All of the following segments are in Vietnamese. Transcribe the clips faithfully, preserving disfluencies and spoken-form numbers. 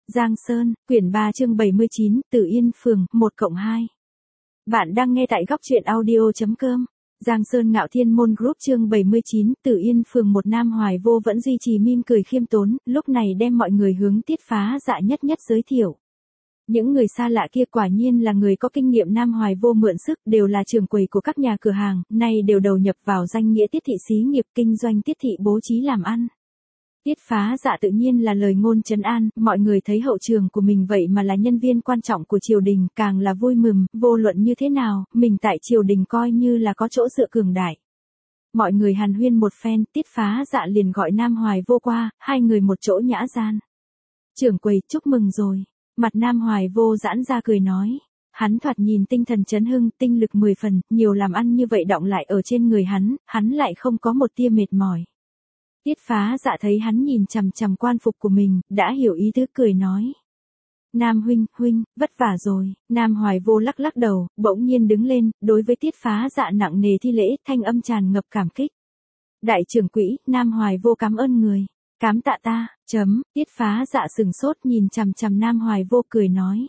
Giang Sơn, quyển ba chương bảy mươi chín, Tử Yên Phường, một cộng hai. Bạn đang nghe tại góc truyện audio.com. Giang Sơn Ngạo Thiên Môn Group chương bảy mươi chín, Tử Yên Phường một. Nam Hoài Vô vẫn duy trì mỉm cười khiêm tốn, lúc này đem mọi người hướng Tiết Phá Dạ nhất nhất giới thiệu. Những người xa lạ kia quả nhiên là người có kinh nghiệm. Nam Hoài Vô mượn sức, đều là trưởng quầy của các nhà cửa hàng, nay đều đầu nhập vào danh nghĩa tiết thị xí nghiệp kinh doanh tiết thị bố trí làm ăn. Tiết Phá Dạ tự nhiên là lời ngôn trấn an, mọi người thấy hậu trường của mình vậy mà là nhân viên quan trọng của triều đình, càng là vui mừng, vô luận như thế nào, mình tại triều đình coi như là có chỗ dựa cường đại. Mọi người hàn huyên một phen, Tiết Phá Dạ liền gọi Nam Hoài Vô qua, hai người một chỗ nhã gian. Trưởng quầy, chúc mừng rồi. Mặt Nam Hoài Vô giãn ra cười nói. Hắn thoạt nhìn tinh thần chấn hưng, tinh lực mười phần, nhiều làm ăn như vậy đọng lại ở trên người hắn, hắn lại không có một tia mệt mỏi. Tiết Phá Dạ thấy hắn nhìn chằm chằm quan phục của mình, đã hiểu ý tứ cười nói. Nam huynh, huynh, vất vả rồi. Nam Hoài Vô lắc lắc đầu, bỗng nhiên đứng lên, đối với Tiết Phá Dạ nặng nề thi lễ, thanh âm tràn ngập cảm kích. Đại trưởng quỹ, Nam Hoài Vô cảm ơn người. Cám tạ ta, chấm, Tiết Phá Dạ sừng sốt nhìn chằm chằm Nam Hoài Vô cười nói.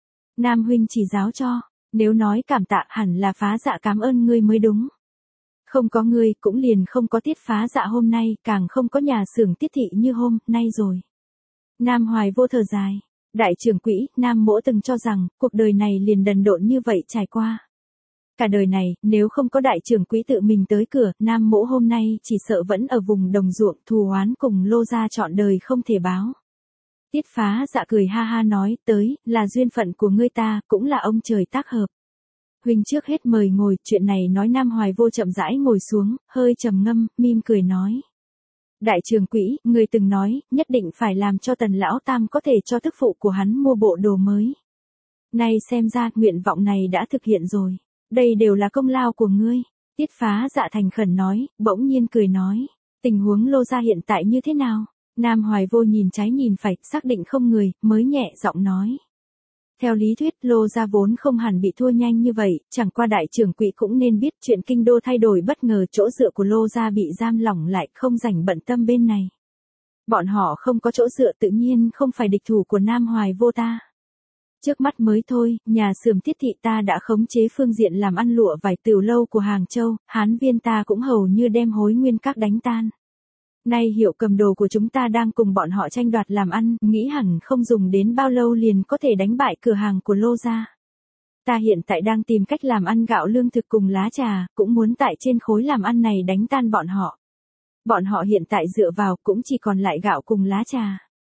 Nam huynh chỉ giáo cho, nếu nói cảm tạ hẳn là Phá Dạ cảm ơn ngươi mới đúng. Không có ngươi, cũng liền không có Tiết Phá Dạ hôm nay, càng không có nhà xưởng tiết thị như hôm nay rồi. Nam Hoài Vô thở dài. Đại trưởng quỹ, Nam mỗ từng cho rằng, cuộc đời này liền đần độn như vậy trải qua. Cả đời này, nếu không có đại trưởng quỹ tự mình tới cửa, Nam mỗ hôm nay chỉ sợ vẫn ở vùng đồng ruộng, thù oán cùng Lô gia trọn đời không thể báo. Tiết Phá Dạ cười ha ha nói, tới, là duyên phận của ngươi ta, cũng là ông trời tác hợp. Huynh trước hết mời ngồi, chuyện này nói. Nam Hoài Vô chậm rãi ngồi xuống, hơi trầm ngâm, mỉm cười nói. Đại trưởng quỹ, người từng nói, nhất định phải làm cho Tần Lão Tam có thể cho tức phụ của hắn mua bộ đồ mới. Nay xem ra, nguyện vọng này đã thực hiện rồi. Đây đều là công lao của ngươi. Tiết Phá Dạ thành khẩn nói, bỗng nhiên cười nói. Tình huống Lô gia hiện tại như thế nào? Nam Hoài Vô nhìn trái nhìn phải, xác định không người, mới nhẹ giọng nói. Theo lý thuyết, Lô gia vốn không hẳn bị thua nhanh như vậy, chẳng qua đại trưởng quỹ cũng nên biết chuyện kinh đô thay đổi bất ngờ, chỗ dựa của Lô gia bị giam lỏng lại, không rảnh bận tâm bên này. Bọn họ không có chỗ dựa tự nhiên không phải địch thủ của Nam Hoài Vô ta. Trước mắt mới thôi, nhà xưởng tiết thị ta đã khống chế phương diện làm ăn lụa vải tửu lâu của Hàng Châu, Hán Viên ta cũng hầu như đem Hối Nguyên Các đánh tan. Nay hiệu cầm đồ của chúng ta đang cùng bọn họ tranh đoạt làm ăn, nghĩ hẳn không dùng đến bao lâu liền có thể đánh bại cửa hàng của Lô gia. Ta hiện tại đang tìm cách làm ăn gạo lương thực cùng lá trà, cũng muốn tại trên khối làm ăn này đánh tan bọn họ. Bọn họ hiện tại dựa vào cũng chỉ còn lại gạo cùng lá trà.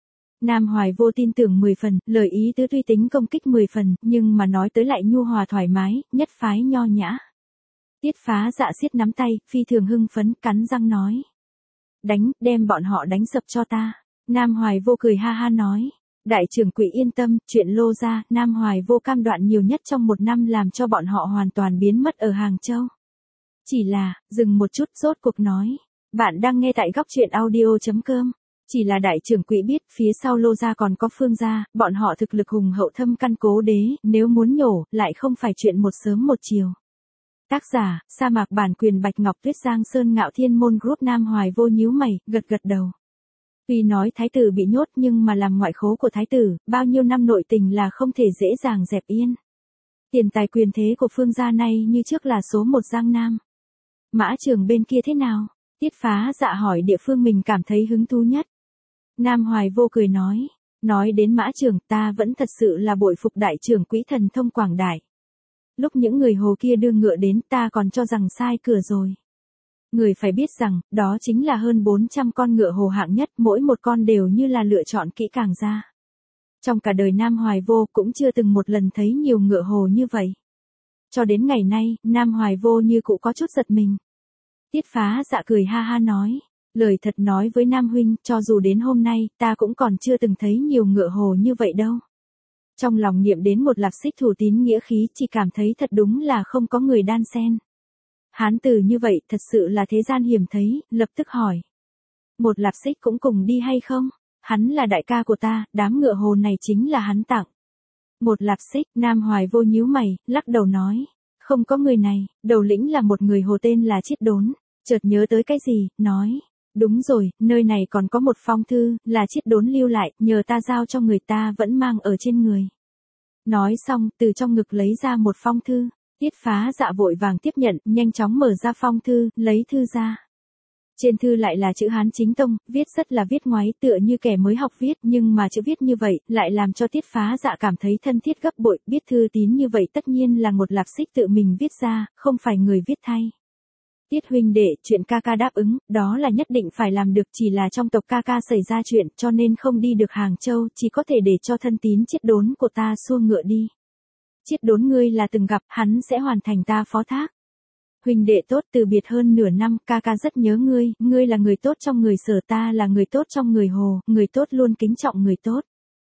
Nam Hoài Vô tin tưởng mười phần, lời ý tứ tuy tính công kích mười phần, nhưng mà nói tới lại nhu hòa thoải mái, nhất phái nho nhã. Tiết Phá Dạ siết nắm tay, phi thường hưng phấn, cắn răng nói. Đánh, đem bọn họ đánh sập cho ta. Nam Hoài Vô cười ha ha nói. Đại trưởng quỹ yên tâm, chuyện Lô gia, Nam Hoài Vô cam đoạn nhiều nhất trong một năm làm cho bọn họ hoàn toàn biến mất ở Hàng Châu. Chỉ là, dừng một chút, rốt cuộc nói. Bạn đang nghe tại góc truyện audio.com. Chỉ là đại trưởng quỹ biết, phía sau Lô gia còn có Phương gia, bọn họ thực lực hùng hậu thâm căn cố đế, nếu muốn nhổ, lại không phải chuyện một sớm một chiều. Tác giả, sa mạc bản quyền Bạch Ngọc Tuyết. Giang Sơn Ngạo Thiên Môn Group. Nam Hoài Vô nhíu mày, gật gật đầu. Tuy nói thái tử bị nhốt nhưng mà làm ngoại khố của thái tử, bao nhiêu năm nội tình là không thể dễ dàng dẹp yên. Tiền tài quyền thế của Phương gia này như trước là số một Giang Nam. Mã Trường bên kia thế nào? Tiết Phá Dạ hỏi địa phương mình cảm thấy hứng thú nhất. Nam Hoài Vô cười nói. Nói đến Mã Trường, ta vẫn thật sự là bội phục đại trưởng quỹ thần thông quảng đại. Lúc những người Hồ kia đưa ngựa đến, ta còn cho rằng sai cửa rồi. Người phải biết rằng, đó chính là hơn bốn trăm con ngựa Hồ hạng nhất, mỗi một con đều như là lựa chọn kỹ càng ra. Trong cả đời Nam Hoài Vô cũng chưa từng một lần thấy nhiều ngựa Hồ như vậy. Cho đến ngày nay, Nam Hoài Vô như cũng có chút giật mình. Tiết Phá Dạ cười ha ha nói. Lời thật nói với Nam huynh, cho dù đến hôm nay, ta cũng còn chưa từng thấy nhiều ngựa Hồ như vậy đâu. Trong lòng niệm đến một Lạp Xích thủ tín nghĩa khí, chỉ cảm thấy thật đúng là không có người đan xen. Hán tử như vậy thật sự là thế gian hiếm thấy, lập tức hỏi. Một Lạp Xích cũng cùng đi hay không? Hắn là đại ca của ta, đám ngựa Hồ này chính là hắn tặng. Một Lạp Xích, Nam Hoài Vô nhíu mày, lắc đầu nói. Không có người này, đầu lĩnh là một người Hồ tên là Chiết Đốn. Chợt nhớ tới cái gì, nói. Đúng rồi, nơi này còn có một phong thư, là Chiết Đốn lưu lại, nhờ ta giao cho người ta vẫn mang ở trên người. Nói xong, từ trong ngực lấy ra một phong thư. Tiết Phá Dạ vội vàng tiếp nhận, nhanh chóng mở ra phong thư, lấy thư ra. Trên thư lại là chữ Hán chính tông, viết rất là viết ngoáy tựa như kẻ mới học viết, nhưng mà chữ viết như vậy, lại làm cho Tiết Phá Dạ cảm thấy thân thiết gấp bội, biết thư tín như vậy tất nhiên là một Lạp Xích tự mình viết ra, không phải người viết thay. Tiết huynh đệ, chuyện ca ca đáp ứng, đó là nhất định phải làm được, chỉ là trong tộc ca ca xảy ra chuyện, cho nên không đi được Hàng Châu, chỉ có thể để cho thân tín Chiết Đốn của ta xua ngựa đi. Chiết Đốn ngươi là từng gặp, hắn sẽ hoàn thành ta phó thác. Huynh đệ tốt, từ biệt hơn nửa năm, ca ca rất nhớ ngươi, ngươi là người tốt trong người Sở, ta là người tốt trong người Hồ, người tốt luôn kính trọng người tốt.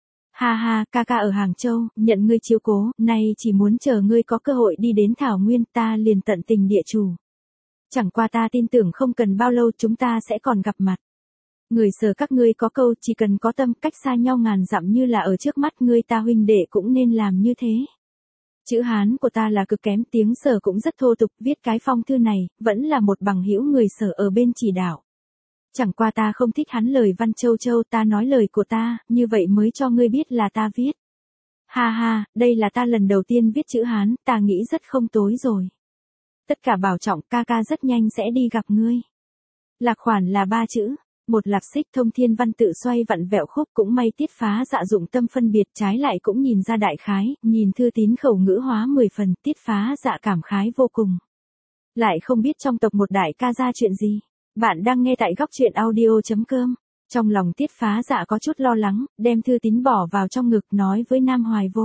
Ha ha, ca ca ở Hàng Châu, nhận ngươi chiếu cố, nay chỉ muốn chờ ngươi có cơ hội đi đến Thảo Nguyên, ta liền tận tình địa chủ. Chẳng qua ta tin tưởng không cần bao lâu chúng ta sẽ còn gặp mặt. Người Sở các ngươi có câu, chỉ cần có tâm, cách xa nhau ngàn dặm như là ở trước mắt ngươi, ta huynh đệ cũng nên làm như thế. Chữ Hán của ta là cực kém, tiếng Sở cũng rất thô tục, viết cái phong thư này, vẫn là một bằng hữu người Sở ở bên chỉ đạo. Chẳng qua ta không thích hắn lời văn châu châu, ta nói lời của ta, như vậy mới cho ngươi biết là ta viết. Ha ha, đây là ta lần đầu tiên viết chữ Hán, ta nghĩ rất không tối rồi. Tất cả bảo trọng, ca ca rất nhanh sẽ đi gặp ngươi. Lạc khoản là ba chữ. Một Lạp Xích thông thiên văn tự xoay vặn vẹo khúc, cũng may Tiết Phá Dạ dụng tâm phân biệt, trái lại cũng nhìn ra đại khái, nhìn thư tín khẩu ngữ hóa mười phần, Tiết Phá Dạ cảm khái vô cùng. Lại không biết trong tộc một đại ca ra chuyện gì. Bạn đang nghe tại góc truyện audio chấm com. Trong lòng Tiết Phá Dạ có chút lo lắng, đem thư tín bỏ vào trong ngực, nói với Nam Hoài Vô.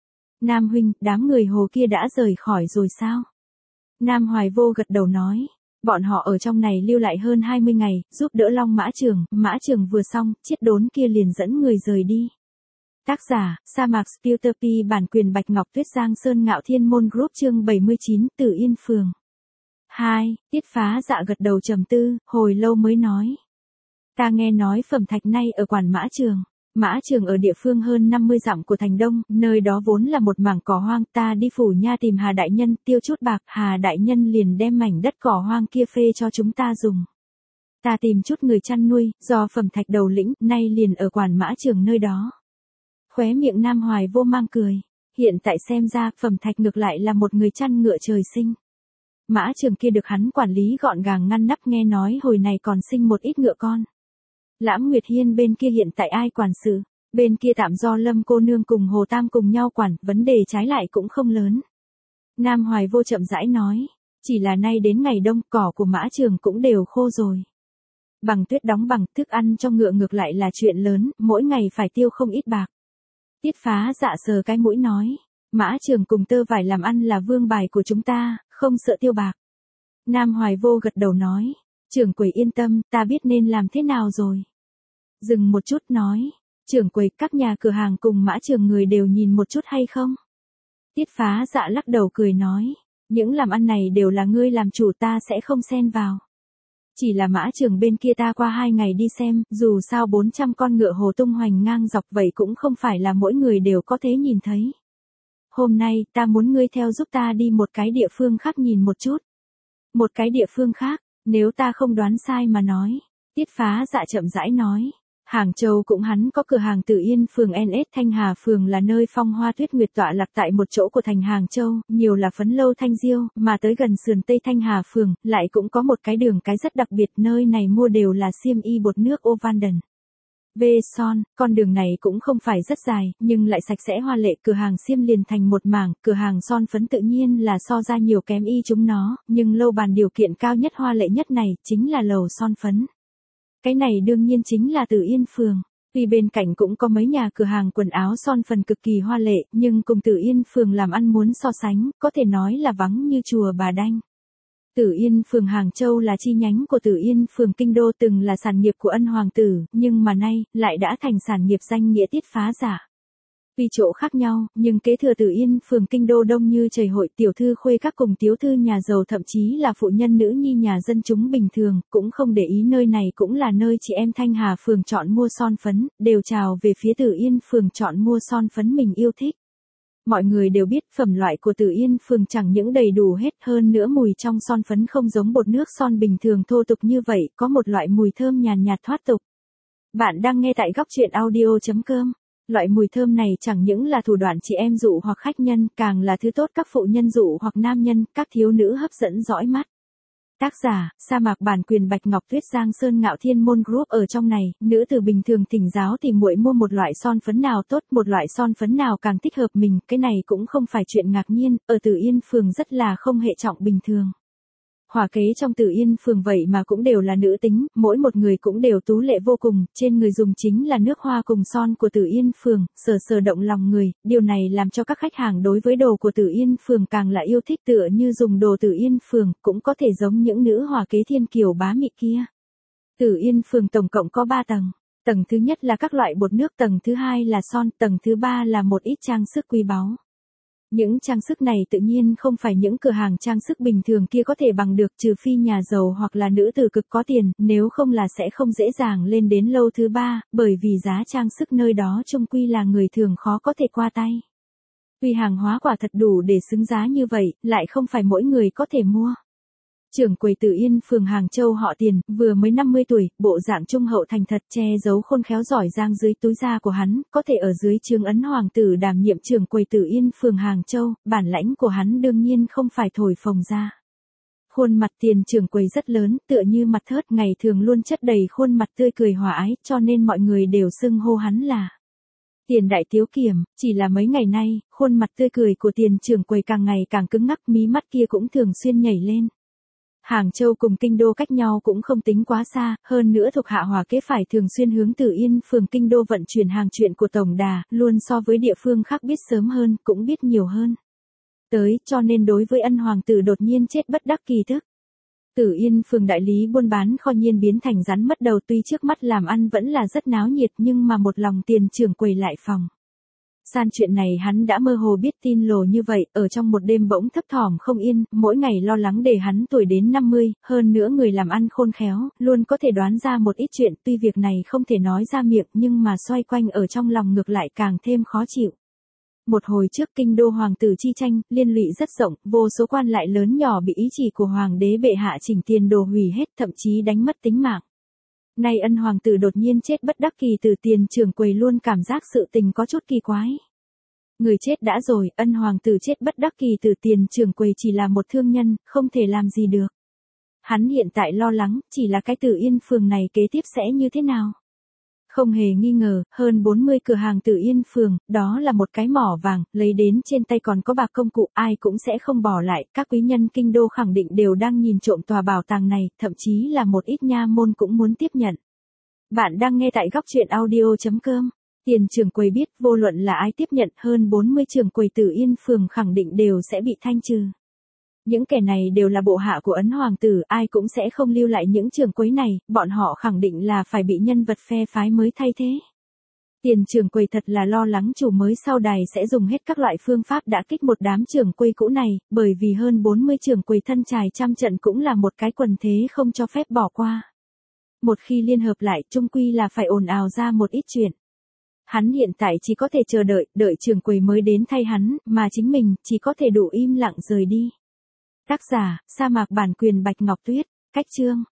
Nam huynh, đám người Hồ kia đã rời khỏi rồi sao? Nam Hoài Vô gật đầu nói. Bọn họ ở trong này lưu lại hơn hai mươi ngày, giúp đỡ Long Mã Trường, Mã Trường vừa xong, Chiết Đốn kia liền dẫn người rời đi. Tác giả, Sa Mạc Spielter P, bản quyền Bạch Ngọc Tuyết, Giang Sơn Ngạo Thiên Môn Group, chương bảy mươi chín, Tử Yên Phường. hai. Tiết Phá Dạ gật đầu trầm tư, hồi lâu mới nói. Ta nghe nói Phẩm Thạch nay ở quản Mã Trường. Mã Trường ở địa phương hơn năm mươi dặm của thành Đông, nơi đó vốn là một mảng cỏ hoang, ta đi phủ nha tìm Hà Đại Nhân, tiêu chút bạc, Hà Đại Nhân liền đem mảnh đất cỏ hoang kia phê cho chúng ta dùng. Ta tìm chút người chăn nuôi, do Phẩm Thạch đầu lĩnh, nay liền ở quản Mã Trường nơi đó. Khóe miệng Nam Hoài Vô mang cười, hiện tại xem ra, Phẩm Thạch ngược lại là một người chăn ngựa trời sinh. Mã Trường kia được hắn quản lý gọn gàng ngăn nắp, nghe nói hồi này còn sinh một ít ngựa con. Lãm Nguyệt Hiên bên kia hiện tại ai quản sự, bên kia tạm do Lâm cô nương cùng Hồ Tam cùng nhau quản, vấn đề trái lại cũng không lớn. Nam Hoài Vô chậm rãi nói, chỉ là nay đến ngày đông, cỏ của Mã Trường cũng đều khô rồi. Bằng tuyết đóng bằng, thức ăn cho ngựa ngược lại là chuyện lớn, mỗi ngày phải tiêu không ít bạc. Tiết Phá Dạ sờ cái mũi nói, Mã Trường cùng tơ vải làm ăn là vương bài của chúng ta, không sợ tiêu bạc. Nam Hoài Vô gật đầu nói, trưởng quầy yên tâm, ta biết nên làm thế nào rồi. Dừng một chút nói, trưởng quầy, các nhà cửa hàng cùng Mã Trường người đều nhìn một chút hay không? Tiết Phá Dạ lắc đầu cười nói, những làm ăn này đều là ngươi làm chủ, ta sẽ không xen vào. Chỉ là Mã Trường bên kia ta qua hai ngày đi xem, dù sao bốn trăm con ngựa Hồ tung hoành ngang dọc vậy cũng không phải là mỗi người đều có thể nhìn thấy. Hôm nay, ta muốn ngươi theo giúp ta đi một cái địa phương khác nhìn một chút. Một cái địa phương khác, nếu ta không đoán sai mà nói. Tiết Phá Dạ chậm rãi nói. Hàng Châu cũng hắn có cửa hàng Tử Yên phường en ét, Thanh Hà phường là nơi Phong Hoa Tuyết Nguyệt tọa lạc tại một chỗ của thành Hàng Châu, nhiều là phấn lâu Thanh Diêu, mà tới gần sườn Tây Thanh Hà phường, lại cũng có một cái đường cái rất đặc biệt, nơi này mua đều là xiêm y bột nước Ovanden. Vê son, con đường này cũng không phải rất dài, nhưng lại sạch sẽ hoa lệ, cửa hàng xiêm liền thành một mảng, cửa hàng son phấn tự nhiên là so ra nhiều kém y chúng nó, nhưng lâu bàn điều kiện cao nhất hoa lệ nhất này, chính là lầu son phấn. Cái này đương nhiên chính là Tử Yên phường. Tuy bên cạnh cũng có mấy nhà cửa hàng quần áo son phấn cực kỳ hoa lệ, nhưng cùng Tử Yên phường làm ăn muốn so sánh, có thể nói là vắng như chùa Bà Đanh. Tử Yên phường Hàng Châu là chi nhánh của Tử Yên phường Kinh Đô, từng là sản nghiệp của Ân Hoàng tử, nhưng mà nay, lại đã thành sản nghiệp danh nghĩa Tiết Phá Dạ. Tuy chỗ khác nhau, nhưng kế thừa Tử Yên phường Kinh Đô đông như chảy hội, tiểu thư khuê các cùng tiểu thư nhà giàu, thậm chí là phụ nhân nữ nhi nhà dân chúng bình thường, cũng không để ý nơi này cũng là nơi chị em Thanh Hà phường chọn mua son phấn, đều trào về phía Tử Yên phường chọn mua son phấn mình yêu thích. Mọi người đều biết phẩm loại của Tử Yên Phường chẳng những đầy đủ hết, hơn nữa mùi trong son phấn không giống bột nước son bình thường thô tục như vậy, có một loại mùi thơm nhàn nhạt thoát tục. Bạn đang nghe tại góc truyện audio.com. Loại mùi thơm này chẳng những là thủ đoạn chị em dụ hoặc khách nhân, càng là thứ tốt các phụ nhân dụ hoặc nam nhân, các thiếu nữ hấp dẫn dõi mắt. Tác giả, sa mạc bản quyền Bạch Ngọc Tuyết. Giang Sơn Ngạo Thiên Môn Group. Ở trong này, nữ từ bình thường thỉnh giáo tìm muội mua một loại son phấn nào tốt, một loại son phấn nào càng thích hợp mình, cái này cũng không phải chuyện ngạc nhiên, ở Tử Yên Phường rất là không hệ trọng bình thường. Hỏa kế trong Tử Yên Phường vậy mà cũng đều là nữ tính, mỗi một người cũng đều tú lệ vô cùng, trên người dùng chính là nước hoa cùng son của Tử Yên Phường, sờ sờ động lòng người, điều này làm cho các khách hàng đối với đồ của Tử Yên Phường càng là yêu thích, tựa như dùng đồ Tử Yên Phường, cũng có thể giống những nữ hỏa kế thiên kiều bá mị kia. Tử Yên Phường tổng cộng có ba tầng. Tầng thứ nhất là các loại bột nước, tầng thứ hai là son, tầng thứ ba là một ít trang sức quý báu. Những trang sức này tự nhiên không phải những cửa hàng trang sức bình thường kia có thể bằng được, trừ phi nhà giàu hoặc là nữ tử cực có tiền, nếu không là sẽ không dễ dàng lên đến lâu thứ ba, bởi vì giá trang sức nơi đó chung quy là người thường khó có thể qua tay. Tuy hàng hóa quả thật đủ để xứng giá như vậy, lại không phải mỗi người có thể mua. Trưởng quầy Tử Yên Phường Hàng Châu họ Tiền, vừa mới năm mươi tuổi, bộ dạng trung hậu thành thật, che giấu khôn khéo giỏi giang dưới túi da của hắn, có thể ở dưới trướng ấn hoàng tử đảm nhiệm trưởng quầy Tử Yên Phường Hàng Châu, bản lãnh của hắn đương nhiên không phải thổi phồng ra. Khuôn mặt Tiền trưởng quầy rất lớn, tựa như mặt thớt, ngày thường luôn chất đầy khuôn mặt tươi cười hòa ái, cho nên mọi người đều xưng hô hắn là Tiền đại thiếu kiểm. Chỉ là mấy ngày nay, khuôn mặt tươi cười của Tiền trưởng quầy càng ngày càng cứng ngắc, mí mắt kia cũng thường xuyên nhảy lên. Hàng Châu cùng Kinh Đô cách nhau cũng không tính quá xa, hơn nữa thuộc hạ hỏa kế phải thường xuyên hướng Tử Yên Phường Kinh Đô vận chuyển hàng chuyện của tổng đà, luôn so với địa phương khác biết sớm hơn, cũng biết nhiều hơn. Tới, cho nên đối với ân hoàng tử đột nhiên chết bất đắc kỳ thức. Tử Yên Phường đại lý buôn bán kho nhiên biến thành rắn mất đầu, tuy trước mắt làm ăn vẫn là rất náo nhiệt nhưng mà một lòng Tiền trưởng quầy lại phòng. San chuyện này hắn đã mơ hồ biết tin lồ như vậy, ở trong một đêm bỗng thấp thỏm không yên, mỗi ngày lo lắng để hắn tuổi đến năm mươi, hơn nữa người làm ăn khôn khéo, luôn có thể đoán ra một ít chuyện, tuy việc này không thể nói ra miệng nhưng mà xoay quanh ở trong lòng ngược lại càng thêm khó chịu. Một hồi trước Kinh Đô hoàng tử chi tranh, liên lụy rất rộng, vô số quan lại lớn nhỏ bị ý chỉ của hoàng đế bệ hạ chỉnh tiền đồ hủy hết, thậm chí đánh mất tính mạng. Nay ân hoàng tử đột nhiên chết bất đắc kỳ từ Tiền trưởng quầy luôn cảm giác sự tình có chút kỳ quái. Người chết đã rồi, ân hoàng tử chết bất đắc kỳ từ Tiền trưởng quầy chỉ là một thương nhân, không thể làm gì được. Hắn hiện tại lo lắng, chỉ là cái Tử Yên Phường này kế tiếp sẽ như thế nào. Không hề nghi ngờ, hơn bốn mươi cửa hàng Tử Yên Phường, đó là một cái mỏ vàng, lấy đến trên tay còn có bạc công cụ, ai cũng sẽ không bỏ lại, các quý nhân kinh đô khẳng định đều đang nhìn trộm tòa bảo tàng này, thậm chí là một ít nha môn cũng muốn tiếp nhận. Bạn đang nghe tại góc truyện audio.com. Tiền trưởng quầy biết, vô luận là ai tiếp nhận, hơn bốn mươi trưởng quầy Tử Yên Phường khẳng định đều sẽ bị thanh trừ. Những kẻ này đều là bộ hạ của ấn hoàng tử, ai cũng sẽ không lưu lại những trưởng quầy này, bọn họ khẳng định là phải bị nhân vật phe phái mới thay thế. Tiền trưởng quầy thật là lo lắng chủ mới sau đài sẽ dùng hết các loại phương pháp đã kích một đám trưởng quầy cũ này, bởi vì hơn bốn mươi trưởng quầy thân trải trăm trận cũng là một cái quần thế không cho phép bỏ qua. Một khi liên hợp lại, chung quy là phải ồn ào ra một ít chuyện. Hắn hiện tại chỉ có thể chờ đợi, đợi trưởng quầy mới đến thay hắn, mà chính mình chỉ có thể đủ im lặng rời đi. Tác giả, sa mạc bản quyền Bạch Ngọc Tuyết. Cách chương